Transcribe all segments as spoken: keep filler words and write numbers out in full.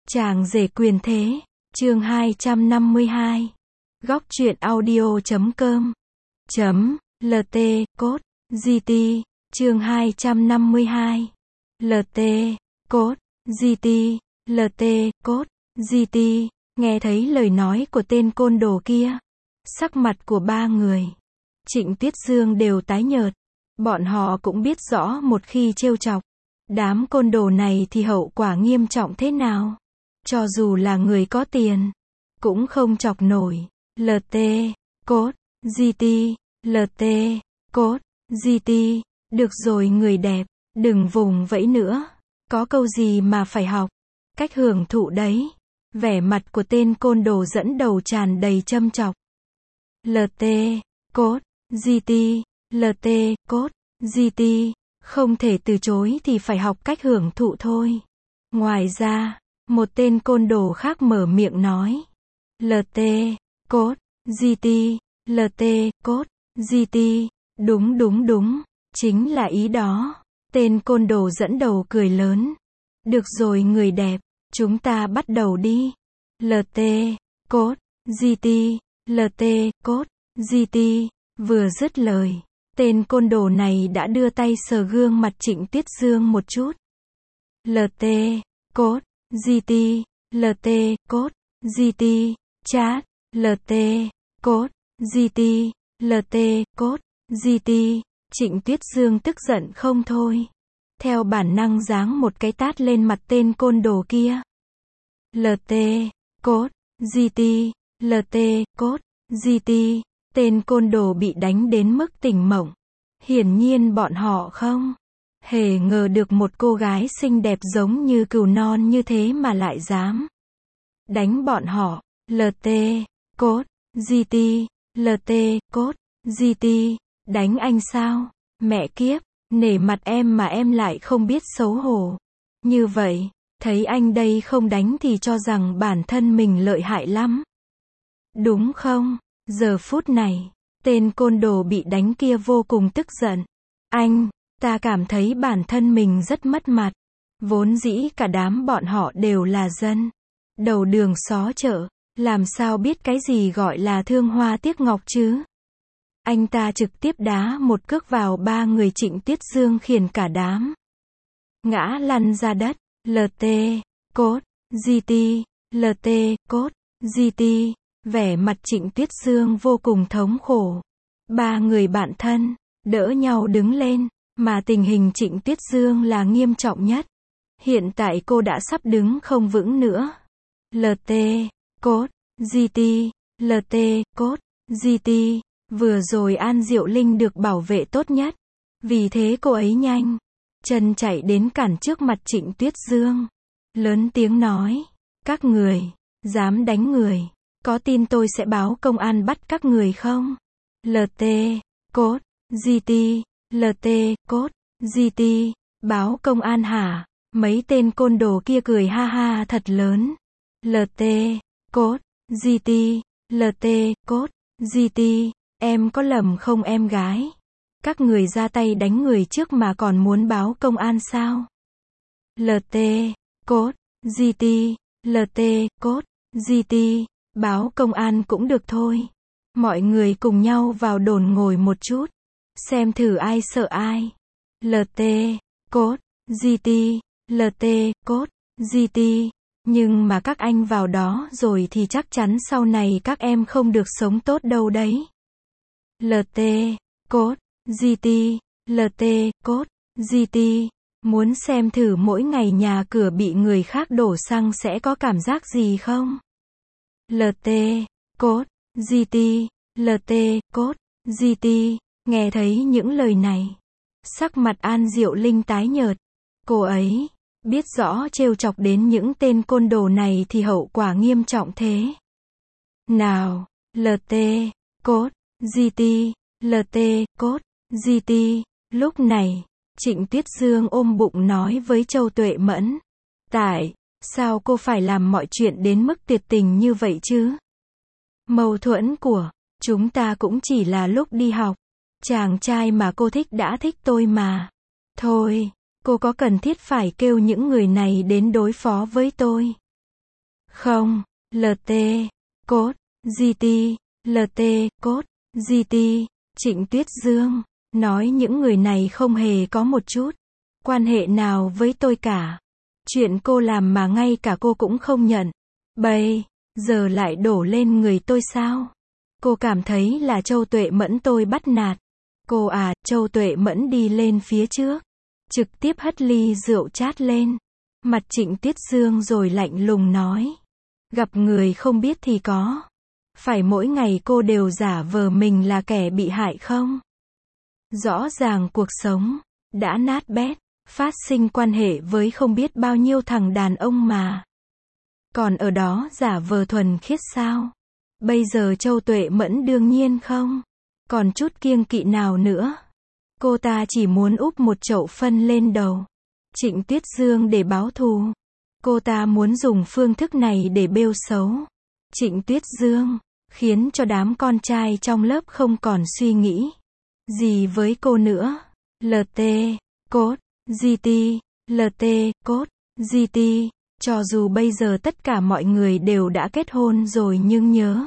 Chàng rể quyền thế, chương hai trăm năm mươi hai. Góc truyện audio chấm com chấm lt code gt chương hai trăm năm mươi hai. lt code gt lt code gt. Nghe thấy lời nói của tên côn đồ kia, sắc mặt của ba người Trịnh Tuyết Dương đều tái nhợt. Bọn họ cũng biết rõ một khi trêu chọc đám côn đồ này thì hậu quả nghiêm trọng thế nào. Cho dù là người có tiền cũng không chọc nổi. lt code gt lt code gt. Được rồi người đẹp, đừng vùng vẫy nữa. Có câu gì mà phải học, cách hưởng thụ đấy. Vẻ mặt của tên côn đồ dẫn đầu tràn đầy châm chọc. lt code gt lt code gt. Không thể từ chối thì phải học cách hưởng thụ thôi. Ngoài ra, một tên côn đồ khác mở miệng nói. lt code gt lt code gt. Đúng đúng đúng, chính là ý đó. Tên côn đồ dẫn đầu cười lớn. Được rồi người đẹp, chúng ta bắt đầu đi. lt code gt lt code gt. Vừa dứt lời, tên côn đồ này đã đưa tay sờ gương mặt Trịnh Tuyết Dương một chút. lt code gt lt code gt. Chat lt code gt lt code gt. Trịnh Tuyết Dương tức giận không thôi, theo bản năng giáng một cái tát lên mặt tên côn đồ kia. lt code gt lt code gt. Tên côn đồ bị đánh đến mức tỉnh mộng. Hiển nhiên bọn họ không hề ngờ được một cô gái xinh đẹp giống như cừu non như thế mà lại dám đánh bọn họ. lt code gt lt code gt. Đánh anh sao? Mẹ kiếp, nể mặt em mà em lại không biết xấu hổ. Như vậy, thấy anh đây không đánh thì cho rằng bản thân mình lợi hại lắm. Đúng không? Giờ phút này, tên côn đồ bị đánh kia vô cùng tức giận. Anh, ta cảm thấy bản thân mình rất mất mặt. Vốn dĩ cả đám bọn họ đều là dân đầu đường xó chợ, làm sao biết cái gì gọi là thương hoa tiếc ngọc chứ. Anh ta trực tiếp đá một cước vào ba người Trịnh Tuyết Dương khiến cả đám ngã lăn ra đất. lt code gt lt code gt. Vẻ mặt Trịnh Tuyết Dương vô cùng thống khổ. Ba người bạn thân đỡ nhau đứng lên, mà tình hình Trịnh Tuyết Dương là nghiêm trọng nhất. Hiện tại cô đã sắp đứng không vững nữa. lt code gt lt code gt. Vừa rồi An Diệu Linh được bảo vệ tốt nhất, vì thế cô ấy nhanh chân chạy đến cản trước mặt Trịnh Tuyết Dương, lớn tiếng nói: các người dám đánh người, có tin tôi sẽ báo công an bắt các người không? lt code gt lt code gt. Báo công an hả? Mấy tên côn đồ kia cười ha ha thật lớn. lt code gt lt code gt. Em có lầm không em gái? Các người ra tay đánh người trước mà còn muốn báo công an sao? lt code gt lt code gt. Báo công an cũng được thôi. Mọi người cùng nhau vào đồn ngồi một chút, xem thử ai sợ ai. lt code gt lt code gt. Nhưng mà các anh vào đó rồi thì chắc chắn sau này các em không được sống tốt đâu đấy. lt code gt lt code gt. Muốn xem thử mỗi ngày nhà cửa bị người khác đổ xăng sẽ có cảm giác gì không? lt code gt lt code gt. Nghe thấy những lời này, sắc mặt An Diệu Linh tái nhợt. Cô ấy biết rõ trêu chọc đến những tên côn đồ này thì hậu quả nghiêm trọng thế nào. lt code gt lt code gt. Lúc này, Trịnh Tuyết Dương ôm bụng nói với Châu Tuệ Mẫn: tại sao cô phải làm mọi chuyện đến mức tuyệt tình như vậy chứ? Mâu thuẫn của chúng ta cũng chỉ là lúc đi học. Chàng trai mà cô thích đã thích tôi mà. Thôi, cô có cần thiết phải kêu những người này đến đối phó với tôi? Không, lờ tê, cốt, giê tê, lờ tê, cốt, giê tê, Trịnh Tuyết Dương, nói những người này không hề có một chút quan hệ nào với tôi cả. Chuyện cô làm mà ngay cả cô cũng không nhận. Bây giờ lại đổ lên người tôi sao? Cô cảm thấy là Châu Tuệ Mẫn tôi bắt nạt. Cô à, Châu Tuệ Mẫn đi lên phía trước, trực tiếp hất ly rượu chát lên mặt Trịnh Tuyết Dương rồi lạnh lùng nói. Gặp người không biết thì có phải mỗi ngày cô đều giả vờ mình là kẻ bị hại không? Rõ ràng cuộc sống đã nát bét, phát sinh quan hệ với không biết bao nhiêu thằng đàn ông mà còn ở đó giả vờ thuần khiết sao? Bây giờ Châu Tuệ Mẫn đương nhiên không còn chút kiêng kỵ nào nữa. Cô ta chỉ muốn úp một chậu phân lên đầu Trịnh Tuyết Dương để báo thù. Cô ta muốn dùng phương thức này để bêu xấu Trịnh Tuyết Dương, khiến cho đám con trai trong lớp không còn suy nghĩ gì với cô nữa. lờ tê, cốt, giê tê, lờ tê, cốt, giê tê, cho dù bây giờ tất cả mọi người đều đã kết hôn rồi nhưng nhớ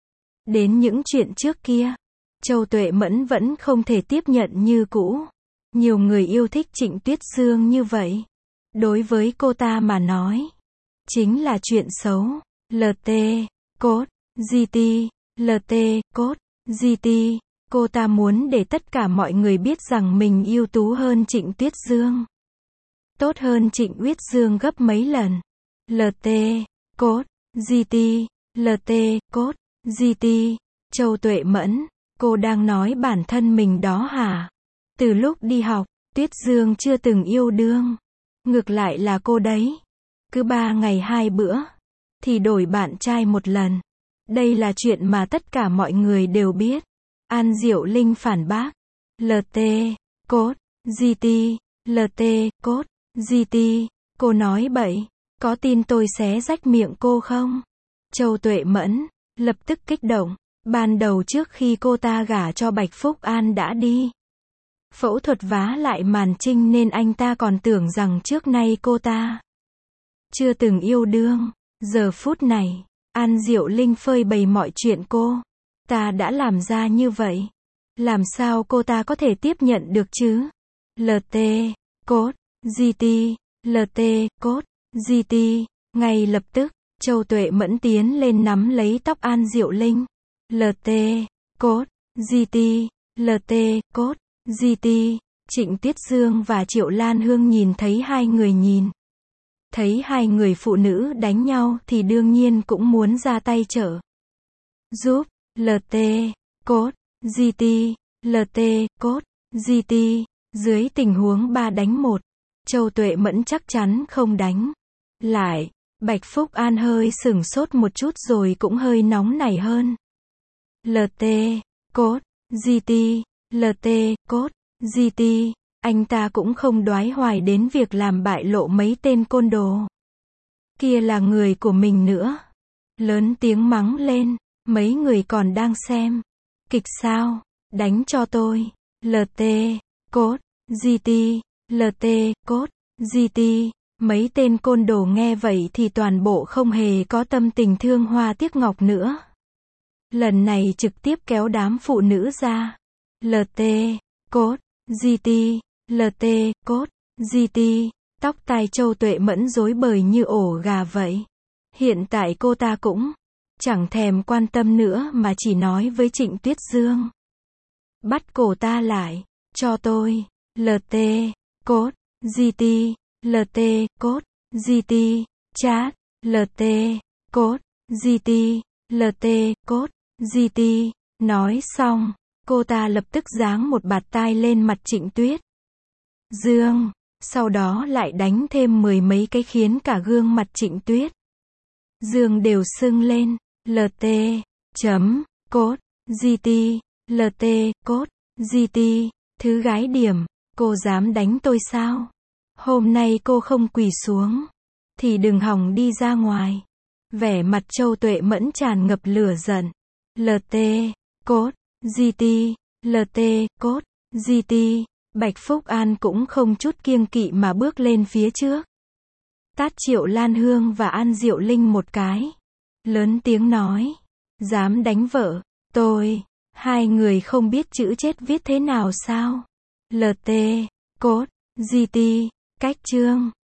đến những chuyện trước kia, Châu Tuệ Mẫn vẫn không thể tiếp nhận như cũ. Nhiều người yêu thích Trịnh Tuyết Dương như vậy. Đối với cô ta mà nói, chính là chuyện xấu. lờ tê, cốt, giê tê, lờ tê, cốt, giê tê, cô ta muốn để tất cả mọi người biết rằng mình ưu tú hơn Trịnh Tuyết Dương. Tốt hơn Trịnh Uyết Dương gấp mấy lần. lờ tê, cốt, giê tê, lờ tê, cốt, giê tê, Châu Tuệ Mẫn, cô đang nói bản thân mình đó hả? Từ lúc đi học, Tuyết Dương chưa từng yêu đương. Ngược lại là cô đấy. Cứ ba ngày hai bữa, thì đổi bạn trai một lần. Đây là chuyện mà tất cả mọi người đều biết. An Diệu Linh phản bác. lờ tê, cốt, giê tê, lờ tê, cốt, giê tê, cô nói bậy. Có tin tôi xé rách miệng cô không? Châu Tuệ Mẫn lập tức kích động. Ban đầu trước khi cô ta gả cho Bạch Phúc An đã đi phẫu thuật vá lại màn trinh nên anh ta còn tưởng rằng trước nay cô ta chưa từng yêu đương. Giờ phút này, An Diệu Linh phơi bày mọi chuyện cô ta đã làm ra như vậy. Làm sao cô ta có thể tiếp nhận được chứ? lờ tê, cốt, giê tê, lờ tê, cốt, giê tê, ngay lập tức, Châu Tuệ Mẫn tiến lên nắm lấy tóc An Diệu Linh. lờ tê, cốt, giê tê, lờ tê, cốt, giê tê, Trịnh Tuyết Dương và Triệu Lan Hương nhìn thấy hai người nhìn thấy hai người phụ nữ đánh nhau thì đương nhiên cũng muốn ra tay trợ giúp. lờ tê, cốt, giê tê, lờ tê, cốt, giê tê, dưới tình huống ba đánh một, Châu Tuệ Mẫn chắc chắn không đánh lại. Bạch Phúc An hơi sửng sốt một chút rồi cũng hơi nóng nảy hơn. lờ tê, cốt, giê tê, lờ tê, cốt, giê tê, anh ta cũng không đoái hoài đến việc làm bại lộ mấy tên côn đồ kia là người của mình nữa. Lớn tiếng mắng lên, mấy người còn đang xem kịch sao? Đánh cho tôi. lờ tê, cốt, giê tê, lờ tê, cốt, giê tê, mấy tên côn đồ nghe vậy thì toàn bộ không hề có tâm tình thương hoa tiếc ngọc nữa. Lần này trực tiếp kéo đám phụ nữ ra. lờ tê, cốt, giê tê, lờ tê, cốt, giê tê, tóc tai Châu Tuệ Mẫn rối bời như ổ gà vậy. Hiện tại cô ta cũng chẳng thèm quan tâm nữa mà chỉ nói với Trịnh Tuyết Dương. Bắt cổ ta lại, cho tôi. lờ tê, cốt, giê tê, lờ tê, cốt, giê tê, chat, lờ tê, cốt, giê tê, lờ tê, cốt, giê tê. Nói xong, cô ta lập tức giáng một bạt tai lên mặt Trịnh Tuyết Dương, sau đó lại đánh thêm mười mấy cái khiến cả gương mặt Trịnh Tuyết Dương đều sưng lên. lờ tê, chấm, cốt, giê tê, lờ tê, cốt, giê tê, thứ gái điểm, cô dám đánh tôi sao? Hôm nay cô không quỳ xuống thì đừng hòng đi ra ngoài. Vẻ mặt Châu Tuệ Mẫn tràn ngập lửa giận. lờ tê, cốt, giê tê, lờ tê, cốt, giê tê, Bạch Phúc An cũng không chút kiêng kỵ mà bước lên phía trước. Tát Triệu Lan Hương và An Diệu Linh một cái. Lớn tiếng nói. Dám đánh vợ, tôi. Hai người không biết chữ chết viết thế nào sao? lờ tê, cốt, giê tê, cách chương.